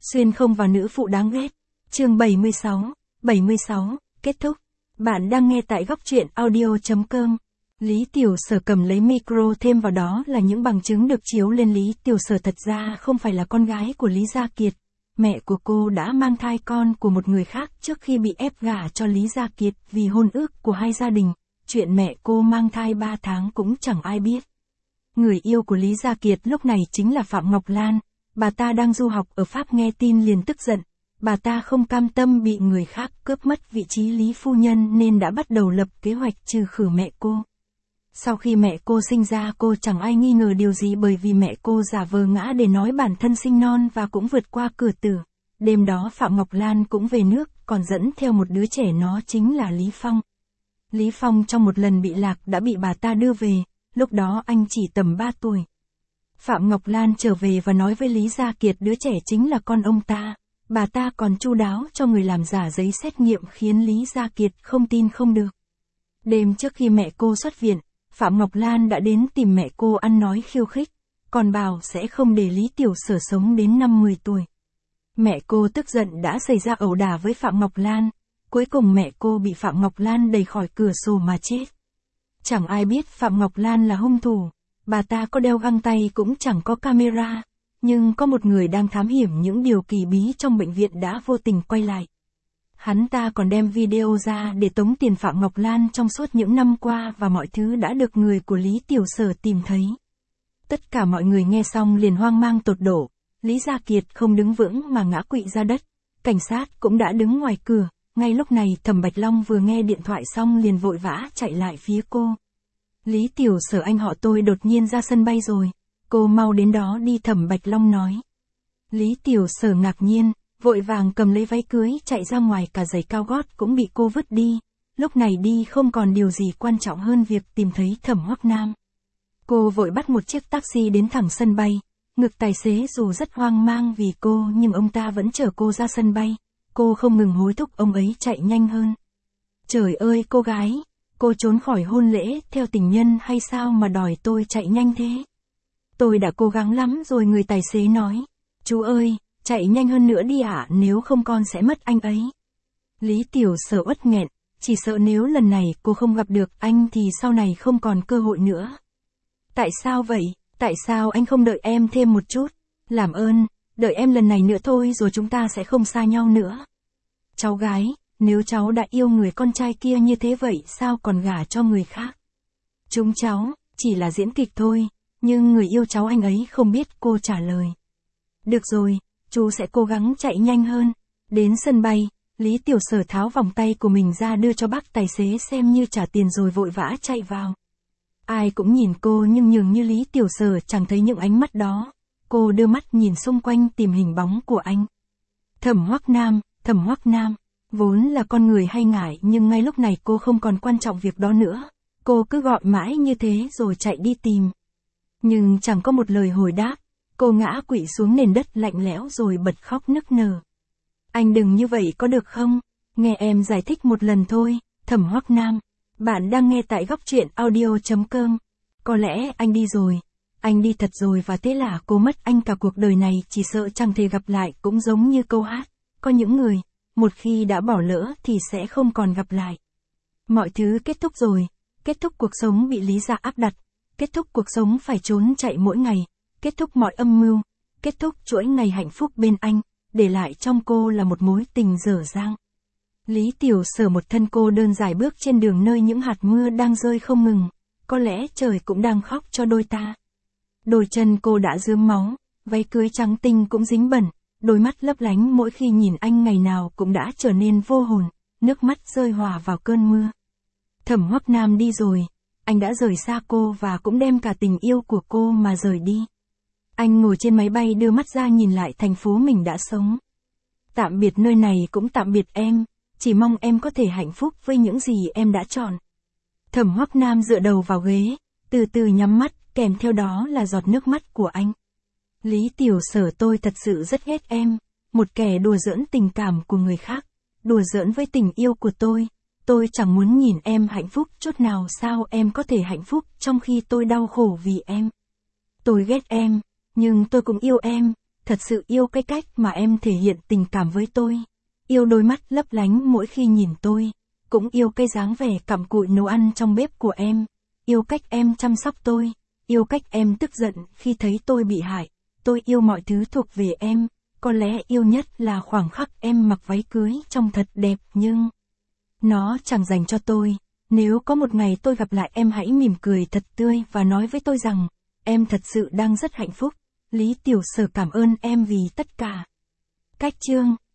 Xuyên không vào nữ phụ đáng ghét. Chương 76, kết thúc. Bạn đang nghe tại góc truyện audio.com. Lý Tiểu Sở cầm lấy micro, thêm vào đó là những bằng chứng được chiếu lên. Lý Tiểu Sở thật ra không phải là con gái của Lý Gia Kiệt. Mẹ của cô đã mang thai con của một người khác trước khi bị ép gả cho Lý Gia Kiệt vì hôn ước của hai gia đình. Chuyện mẹ cô mang thai 3 tháng cũng chẳng ai biết. Người yêu của Lý Gia Kiệt lúc này chính là Phạm Ngọc Lan. Bà ta đang du học ở Pháp, nghe tin liền tức giận. Bà ta không cam tâm bị người khác cướp mất vị trí Lý phu nhân nên đã bắt đầu lập kế hoạch trừ khử mẹ cô. Sau khi mẹ cô sinh ra, cô chẳng ai nghi ngờ điều gì bởi vì mẹ cô giả vờ ngã để nói bản thân sinh non và cũng vượt qua cửa tử. Đêm đó Phạm Ngọc Lan cũng về nước, còn dẫn theo một đứa trẻ, nó chính là Lý Phong. Lý Phong trong một lần bị lạc đã bị bà ta đưa về, lúc đó anh chỉ tầm 3 tuổi. Phạm Ngọc Lan trở về và nói với Lý Gia Kiệt đứa trẻ chính là con ông ta. Bà ta còn chu đáo cho người làm giả giấy xét nghiệm khiến Lý Gia Kiệt không tin không được. Đêm trước khi mẹ cô xuất viện, Phạm Ngọc Lan đã đến tìm mẹ cô ăn nói khiêu khích, còn bảo sẽ không để Lý Tiểu Sở sống đến năm 10 tuổi. Mẹ cô tức giận đã xảy ra ẩu đả với Phạm Ngọc Lan, cuối cùng mẹ cô bị Phạm Ngọc Lan đẩy khỏi cửa sổ mà chết. Chẳng ai biết Phạm Ngọc Lan là hung thủ, bà ta có đeo găng tay cũng chẳng có camera, nhưng có một người đang thám hiểm những điều kỳ bí trong bệnh viện đã vô tình quay lại. Hắn ta còn đem video ra để tống tiền Phạm Ngọc Lan trong suốt những năm qua và mọi thứ đã được người của Lý Tiểu Sở tìm thấy. Tất cả mọi người nghe xong liền hoang mang tột độ, Lý Gia Kiệt không đứng vững mà ngã quỵ ra đất, cảnh sát cũng đã đứng ngoài cửa. Ngay lúc này Thẩm Bạch Long vừa nghe điện thoại xong liền vội vã chạy lại phía cô. Lý Tiểu Sở, anh họ tôi đột nhiên ra sân bay rồi, cô mau đến đó đi, Thẩm Bạch Long nói. Lý Tiểu Sở ngạc nhiên, vội vàng cầm lấy váy cưới chạy ra ngoài, cả giày cao gót cũng bị cô vứt đi. Lúc này đi không còn điều gì quan trọng hơn việc tìm thấy Thẩm Hoắc Nam. Cô vội bắt một chiếc taxi đến thẳng sân bay. Ngực tài xế dù rất hoang mang vì cô nhưng ông ta vẫn chở cô ra sân bay. Cô không ngừng hối thúc ông ấy chạy nhanh hơn. Trời ơi cô gái, cô trốn khỏi hôn lễ theo tình nhân hay sao mà đòi tôi chạy nhanh thế? Tôi đã cố gắng lắm rồi, người tài xế nói. Chú ơi, chạy nhanh hơn nữa đi ạ, nếu không con sẽ mất anh ấy. Lý Tiểu Sở uất nghẹn, chỉ sợ nếu lần này cô không gặp được anh thì sau này không còn cơ hội nữa. Tại sao vậy? Tại sao anh không đợi em thêm một chút? Làm ơn, đợi em lần này nữa thôi rồi chúng ta sẽ không xa nhau nữa. Cháu gái, nếu cháu đã yêu người con trai kia như thế vậy sao còn gả cho người khác? Chúng cháu, chỉ là diễn kịch thôi, nhưng người yêu cháu anh ấy không biết, cô trả lời. Được rồi, chú sẽ cố gắng chạy nhanh hơn. Đến sân bay, Lý Tiểu Sở tháo vòng tay của mình ra đưa cho bác tài xế xem như trả tiền rồi vội vã chạy vào. Ai cũng nhìn cô nhưng nhường như Lý Tiểu Sở chẳng thấy những ánh mắt đó. Cô đưa mắt nhìn xung quanh tìm hình bóng của anh. Thẩm Hoắc Nam, vốn là con người hay ngại nhưng ngay lúc này cô không còn quan trọng việc đó nữa. Cô cứ gọi mãi như thế rồi chạy đi tìm. Nhưng chẳng có một lời hồi đáp. Cô ngã quỵ xuống nền đất lạnh lẽo rồi bật khóc nức nở. Anh đừng như vậy có được không? Nghe em giải thích một lần thôi, Thẩm Hoắc Nam. Bạn đang nghe tại góc truyện audio.com. Có lẽ anh đi rồi. Anh đi thật rồi và thế là cô mất anh cả cuộc đời này, chỉ sợ chẳng thể gặp lại, cũng giống như câu hát. Có những người, một khi đã bỏ lỡ thì sẽ không còn gặp lại. Mọi thứ kết thúc rồi. Kết thúc cuộc sống bị Lý gia áp đặt. Kết thúc cuộc sống phải trốn chạy mỗi ngày. Kết thúc mọi âm mưu. Kết thúc chuỗi ngày hạnh phúc bên anh. Để lại trong cô là một mối tình dở dang. Lý Tiểu Sở một thân cô đơn dài bước trên đường nơi những hạt mưa đang rơi không ngừng. Có lẽ trời cũng đang khóc cho đôi ta. Đôi chân cô đã rướm máu, váy cưới trắng tinh cũng dính bẩn, đôi mắt lấp lánh mỗi khi nhìn anh ngày nào cũng đã trở nên vô hồn, nước mắt rơi hòa vào cơn mưa. Thẩm Hoắc Nam đi rồi, anh đã rời xa cô và cũng đem cả tình yêu của cô mà rời đi. Anh ngồi trên máy bay đưa mắt ra nhìn lại thành phố mình đã sống. Tạm biệt nơi này cũng tạm biệt em, chỉ mong em có thể hạnh phúc với những gì em đã chọn. Thẩm Hoắc Nam dựa đầu vào ghế, từ từ nhắm mắt, kèm theo đó là giọt nước mắt của anh. Lý Tiểu Sở, tôi thật sự rất ghét em, một kẻ đùa giỡn tình cảm của người khác, đùa giỡn với tình yêu của tôi chẳng muốn nhìn em hạnh phúc chút nào, sao em có thể hạnh phúc trong khi tôi đau khổ vì em. Tôi ghét em, nhưng tôi cũng yêu em, Thật sự yêu cái cách mà em thể hiện tình cảm với tôi. Yêu đôi mắt lấp lánh mỗi khi nhìn tôi. Cũng yêu cái dáng vẻ cặm cụi nấu ăn trong bếp của em. Yêu cách em chăm sóc tôi. Yêu cách em tức giận khi thấy tôi bị hại. Tôi yêu mọi thứ thuộc về em. Có lẽ yêu nhất là khoảnh khắc em mặc váy cưới trông thật đẹp nhưng nó chẳng dành cho tôi. Nếu có một ngày tôi gặp lại em hãy mỉm cười thật tươi và nói với tôi rằng em thật sự đang rất hạnh phúc. Lý Tiểu Sở cảm ơn em vì tất cả. Cách chương